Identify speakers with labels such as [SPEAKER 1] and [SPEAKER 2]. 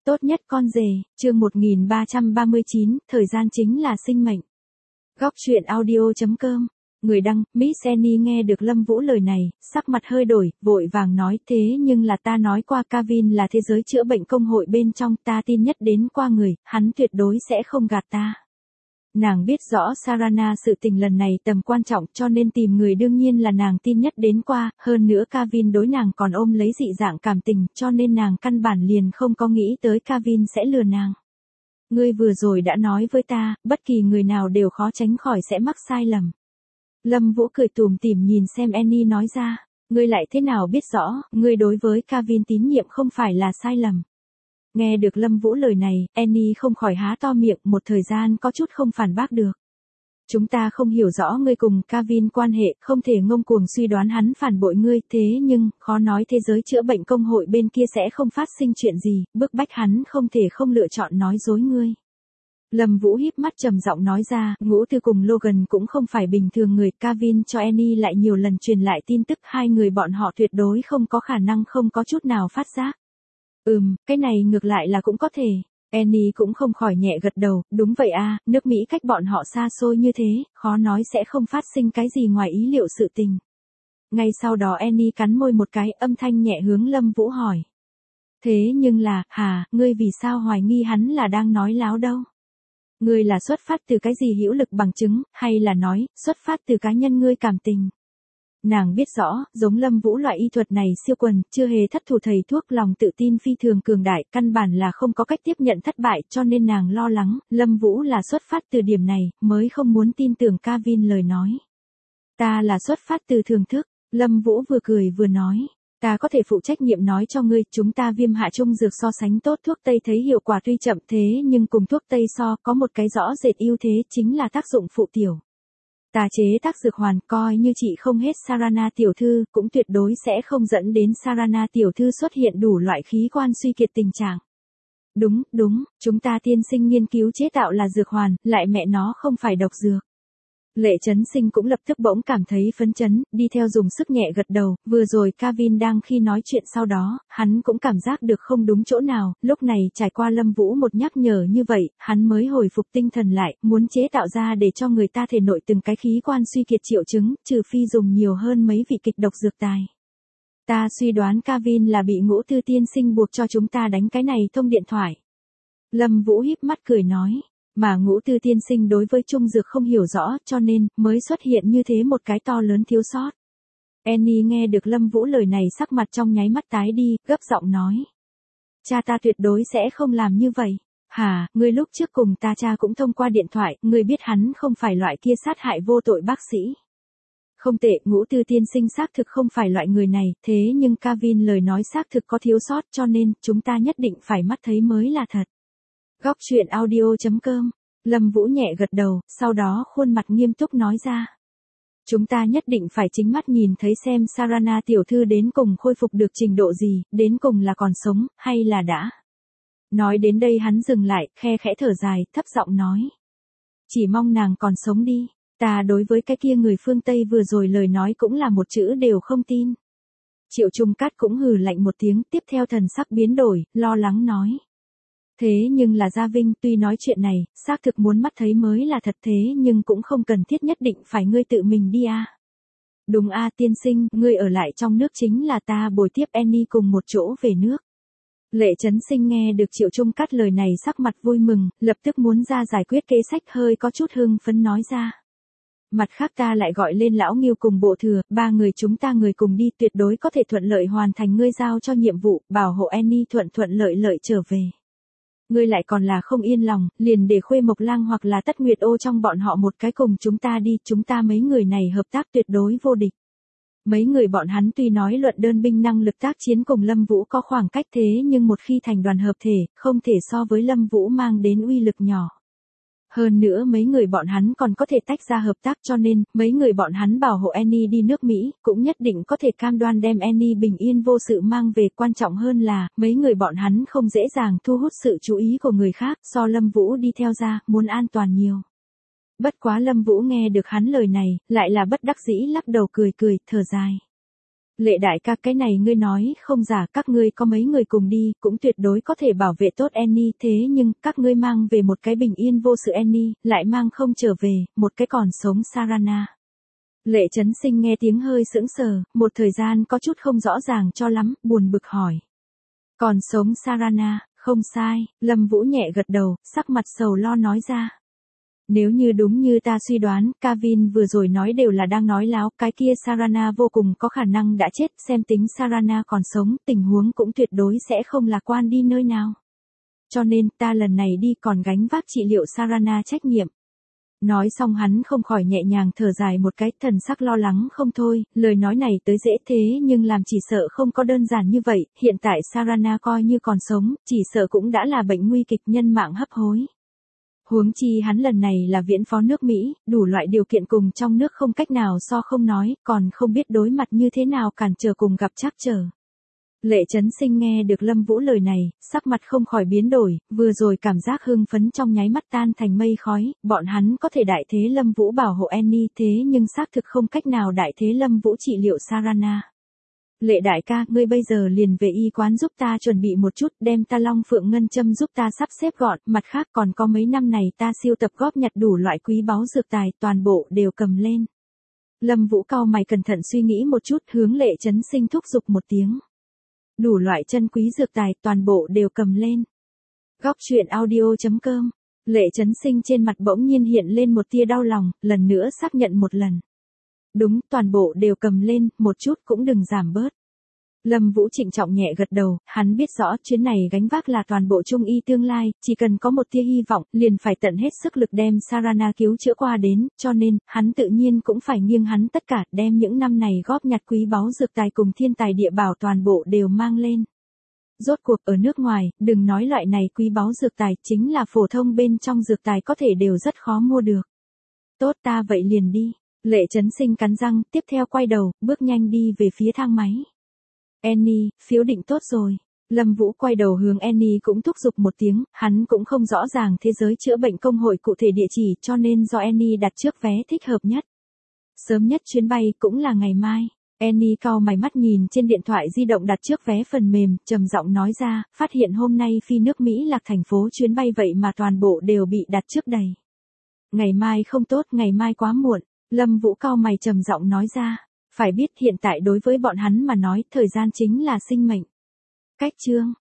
[SPEAKER 1] Tốt nhất con rể, chương 1339, thời gian chính là sinh mệnh. Góc truyện audio.com. Người đăng, Miss Annie nghe được Lâm Vũ lời này, sắc mặt hơi đổi, vội vàng nói thế nhưng là ta nói qua Kevin là thế giới chữa bệnh công hội bên trong, ta tin nhất đến qua người, hắn tuyệt đối sẽ không gạt ta. Nàng biết rõ Sarana sự tình lần này tầm quan trọng cho nên tìm người đương nhiên là nàng tin nhất đến qua, hơn nữa Kevin đối nàng còn ôm lấy dị dạng cảm tình cho nên nàng căn bản liền không có nghĩ tới Kevin sẽ lừa nàng. Ngươi vừa rồi đã nói với ta, bất kỳ người nào đều khó tránh khỏi sẽ mắc sai lầm. Lâm Vũ cười tủm tỉm nhìn xem Annie nói ra, ngươi lại thế nào biết rõ, ngươi đối với Kevin tín nhiệm không phải là sai lầm. Nghe được Lâm Vũ lời này, Annie không khỏi há to miệng, một thời gian có chút không phản bác được. Chúng ta không hiểu rõ ngươi cùng Kevin quan hệ, không thể ngông cuồng suy đoán hắn phản bội ngươi, thế nhưng, khó nói thế giới chữa bệnh công hội bên kia sẽ không phát sinh chuyện gì, bức bách hắn không thể không lựa chọn nói dối ngươi. Lâm Vũ híp mắt trầm giọng nói ra, Ngũ Tư cùng Logan cũng không phải bình thường người, Kevin cho Annie lại nhiều lần truyền lại tin tức, hai người bọn họ tuyệt đối không có khả năng không có chút nào phát giác. Cái này ngược lại là cũng có thể. Annie cũng không khỏi nhẹ gật đầu, đúng vậy a, nước Mỹ cách bọn họ xa xôi như thế, khó nói sẽ không phát sinh cái gì ngoài ý liệu sự tình. Ngay sau đó Annie cắn môi một cái, âm thanh nhẹ hướng Lâm Vũ hỏi. Thế nhưng là, ngươi vì sao hoài nghi hắn là đang nói láo đâu? Ngươi là xuất phát từ cái gì hữu lực bằng chứng, hay là nói, xuất phát từ cá nhân ngươi cảm tình? Nàng biết rõ, giống Lâm Vũ loại y thuật này siêu quần, chưa hề thất thủ thầy thuốc, lòng tự tin phi thường cường đại, căn bản là không có cách tiếp nhận thất bại, cho nên nàng lo lắng, Lâm Vũ là xuất phát từ điểm này, mới không muốn tin tưởng Kevin lời nói. Ta là xuất phát từ thưởng thức, Lâm Vũ vừa cười vừa nói. Ta có thể phụ trách nhiệm nói cho ngươi, chúng ta viêm hạ trung dược so sánh tốt thuốc Tây thấy hiệu quả tuy chậm thế nhưng cùng thuốc Tây so có một cái rõ rệt ưu thế chính là tác dụng phụ tiểu. Ta chế tác dược hoàn coi như chị không hết Sarana tiểu thư, cũng tuyệt đối sẽ không dẫn đến Sarana tiểu thư xuất hiện đủ loại khí quan suy kiệt tình trạng. Đúng, chúng ta tiên sinh nghiên cứu chế tạo là dược hoàn, lại mẹ nó không phải độc dược. Lệ Chấn Sinh cũng lập tức bỗng cảm thấy phấn chấn, đi theo dùng sức nhẹ gật đầu, vừa rồi Kevin đang khi nói chuyện sau đó, hắn cũng cảm giác được không đúng chỗ nào, lúc này trải qua Lâm Vũ một nhắc nhở như vậy, hắn mới hồi phục tinh thần lại, muốn chế tạo ra để cho người ta thể nội từng cái khí quan suy kiệt triệu chứng, trừ phi dùng nhiều hơn mấy vị kịch độc dược tài. Ta suy đoán Kevin là bị Ngũ Tư tiên sinh buộc cho chúng ta đánh cái này thông điện thoại. Lâm Vũ híp mắt cười nói. Mà Ngũ Tư tiên sinh đối với trung dược không hiểu rõ cho nên mới xuất hiện như thế một cái to lớn thiếu sót. Annie nghe được Lâm Vũ lời này sắc mặt trong nháy mắt tái đi, gấp giọng nói. Cha ta tuyệt đối sẽ không làm như vậy. Ngươi lúc trước cùng ta cha cũng thông qua điện thoại, ngươi biết hắn không phải loại kia sát hại vô tội bác sĩ. Không tệ, Ngũ Tư tiên sinh xác thực không phải loại người này, thế nhưng Kevin lời nói xác thực có thiếu sót cho nên chúng ta nhất định phải mắt thấy mới là thật. Góc truyện audio.com. Lâm Vũ nhẹ gật đầu, sau đó khuôn mặt nghiêm túc nói ra. Chúng ta nhất định phải chính mắt nhìn thấy xem Sarana tiểu thư đến cùng khôi phục được trình độ gì, đến cùng là còn sống, hay là đã. Nói đến đây hắn dừng lại, khe khẽ thở dài, thấp giọng nói. Chỉ mong nàng còn sống đi, ta đối với cái kia người phương Tây vừa rồi lời nói cũng là một chữ đều không tin. Triệu Trung Cát cũng hừ lạnh một tiếng, tiếp theo thần sắc biến đổi, lo lắng nói. Thế nhưng là Gia Vinh tuy nói chuyện này, xác thực muốn mắt thấy mới là thật thế nhưng cũng không cần thiết nhất định phải ngươi tự mình đi a. Đúng a tiên sinh, ngươi ở lại trong nước chính là ta bồi tiếp Annie cùng một chỗ về nước. Lệ Chấn Sinh nghe được Triệu Trung Cát lời này sắc mặt vui mừng, lập tức muốn ra giải quyết kế sách hơi có chút hưng phấn nói ra. Mặt khác ta lại gọi lên lão Nghiêu cùng bộ thừa, ba người chúng ta người cùng đi tuyệt đối có thể thuận lợi hoàn thành ngươi giao cho nhiệm vụ, bảo hộ Annie thuận lợi trở về. Ngươi lại còn là không yên lòng, liền để Khuê Mộc Lang hoặc là Tất Nguyệt Ô trong bọn họ một cái cùng chúng ta đi, chúng ta mấy người này hợp tác tuyệt đối vô địch. Mấy người bọn hắn tuy nói luận đơn binh năng lực tác chiến cùng Lâm Vũ có khoảng cách thế nhưng một khi thành đoàn hợp thể, không thể so với Lâm Vũ mang đến uy lực nhỏ. Hơn nữa mấy người bọn hắn còn có thể tách ra hợp tác cho nên, mấy người bọn hắn bảo hộ Annie đi nước Mỹ, cũng nhất định có thể cam đoan đem Annie bình yên vô sự mang về. Quan trọng hơn là, mấy người bọn hắn không dễ dàng thu hút sự chú ý của người khác, so Lâm Vũ đi theo ra, muốn an toàn nhiều. Bất quá Lâm Vũ nghe được hắn lời này, lại là bất đắc dĩ lắc đầu cười, thở dài. Lệ đại ca, cái này ngươi nói không giả, các ngươi có mấy người cùng đi, cũng tuyệt đối có thể bảo vệ tốt Annie, thế nhưng, các ngươi mang về một cái bình yên vô sự Annie, lại mang không trở về, một cái còn sống Sarana. Lệ Chấn Sinh nghe tiếng hơi sững sờ, một thời gian có chút không rõ ràng cho lắm, buồn bực hỏi. Còn sống Sarana, không sai, Lâm Vũ nhẹ gật đầu, sắc mặt sầu lo nói ra. Nếu như đúng như ta suy đoán, Kevin vừa rồi nói đều là đang nói láo, cái kia Sarana vô cùng có khả năng đã chết, xem tính Sarana còn sống, tình huống cũng tuyệt đối sẽ không lạc quan đi nơi nào. Cho nên, ta lần này đi còn gánh vác trị liệu Sarana trách nhiệm. Nói xong hắn không khỏi nhẹ nhàng thở dài một cái, thần sắc lo lắng không thôi, lời nói này tới dễ thế nhưng làm chỉ sợ không có đơn giản như vậy, hiện tại Sarana coi như còn sống, chỉ sợ cũng đã là bệnh nguy kịch, nhân mạng hấp hối. Huống chi hắn lần này là viễn phó nước Mỹ, đủ loại điều kiện cùng trong nước không cách nào so không nói, còn không biết đối mặt như thế nào cản trở cùng gặp trắc trở. Lệ Chấn Sinh nghe được Lâm Vũ lời này, sắc mặt không khỏi biến đổi, vừa rồi cảm giác hưng phấn trong nháy mắt tan thành mây khói, bọn hắn có thể đại thế Lâm Vũ bảo hộ Annie, thế nhưng xác thực không cách nào đại thế Lâm Vũ trị liệu Sarana. Lệ đại ca, ngươi bây giờ liền về y quán giúp ta chuẩn bị một chút, đem ta Long Phượng Ngân Châm giúp ta sắp xếp gọn, mặt khác còn có mấy năm này ta siêu tập góp nhặt đủ loại quý báu dược tài, toàn bộ đều cầm lên. Lâm Vũ cau mày cẩn thận suy nghĩ một chút, hướng Lệ Chấn Sinh thúc giục một tiếng. Đủ loại chân quý dược tài, toàn bộ đều cầm lên. Góc truyện audio.com. Lệ Chấn Sinh trên mặt bỗng nhiên hiện lên một tia đau lòng, lần nữa xác nhận một lần. Đúng, toàn bộ đều cầm lên, một chút cũng đừng giảm bớt. Lâm Vũ trịnh trọng nhẹ gật đầu, hắn biết rõ chuyến này gánh vác là toàn bộ trung y tương lai, chỉ cần có một tia hy vọng, liền phải tận hết sức lực đem Sarana cứu chữa qua đến, cho nên, hắn tự nhiên cũng phải nghiêng hắn tất cả, đem những năm này góp nhặt quý báu dược tài cùng thiên tài địa bảo toàn bộ đều mang lên. Rốt cuộc ở nước ngoài, đừng nói loại này quý báu dược tài, chính là phổ thông bên trong dược tài có thể đều rất khó mua được. Tốt, ta vậy liền đi. Lệ Chấn Sinh cắn răng, tiếp theo quay đầu, bước nhanh đi về phía thang máy. Annie, phiếu định tốt rồi. Lâm Vũ quay đầu hướng Annie cũng thúc giục một tiếng, hắn cũng không rõ ràng thế giới chữa bệnh công hội cụ thể địa chỉ, cho nên do Annie đặt trước vé thích hợp nhất. Sớm nhất chuyến bay cũng là ngày mai. Annie cau mày mắt nhìn trên điện thoại di động đặt trước vé phần mềm, trầm giọng nói ra, phát hiện hôm nay phi nước Mỹ lạc thành phố chuyến bay vậy mà toàn bộ đều bị đặt trước đầy. Ngày mai không tốt, ngày mai quá muộn. Lâm Vũ cau mày trầm giọng nói ra, phải biết hiện tại đối với bọn hắn mà nói, thời gian chính là sinh mệnh. Cách chương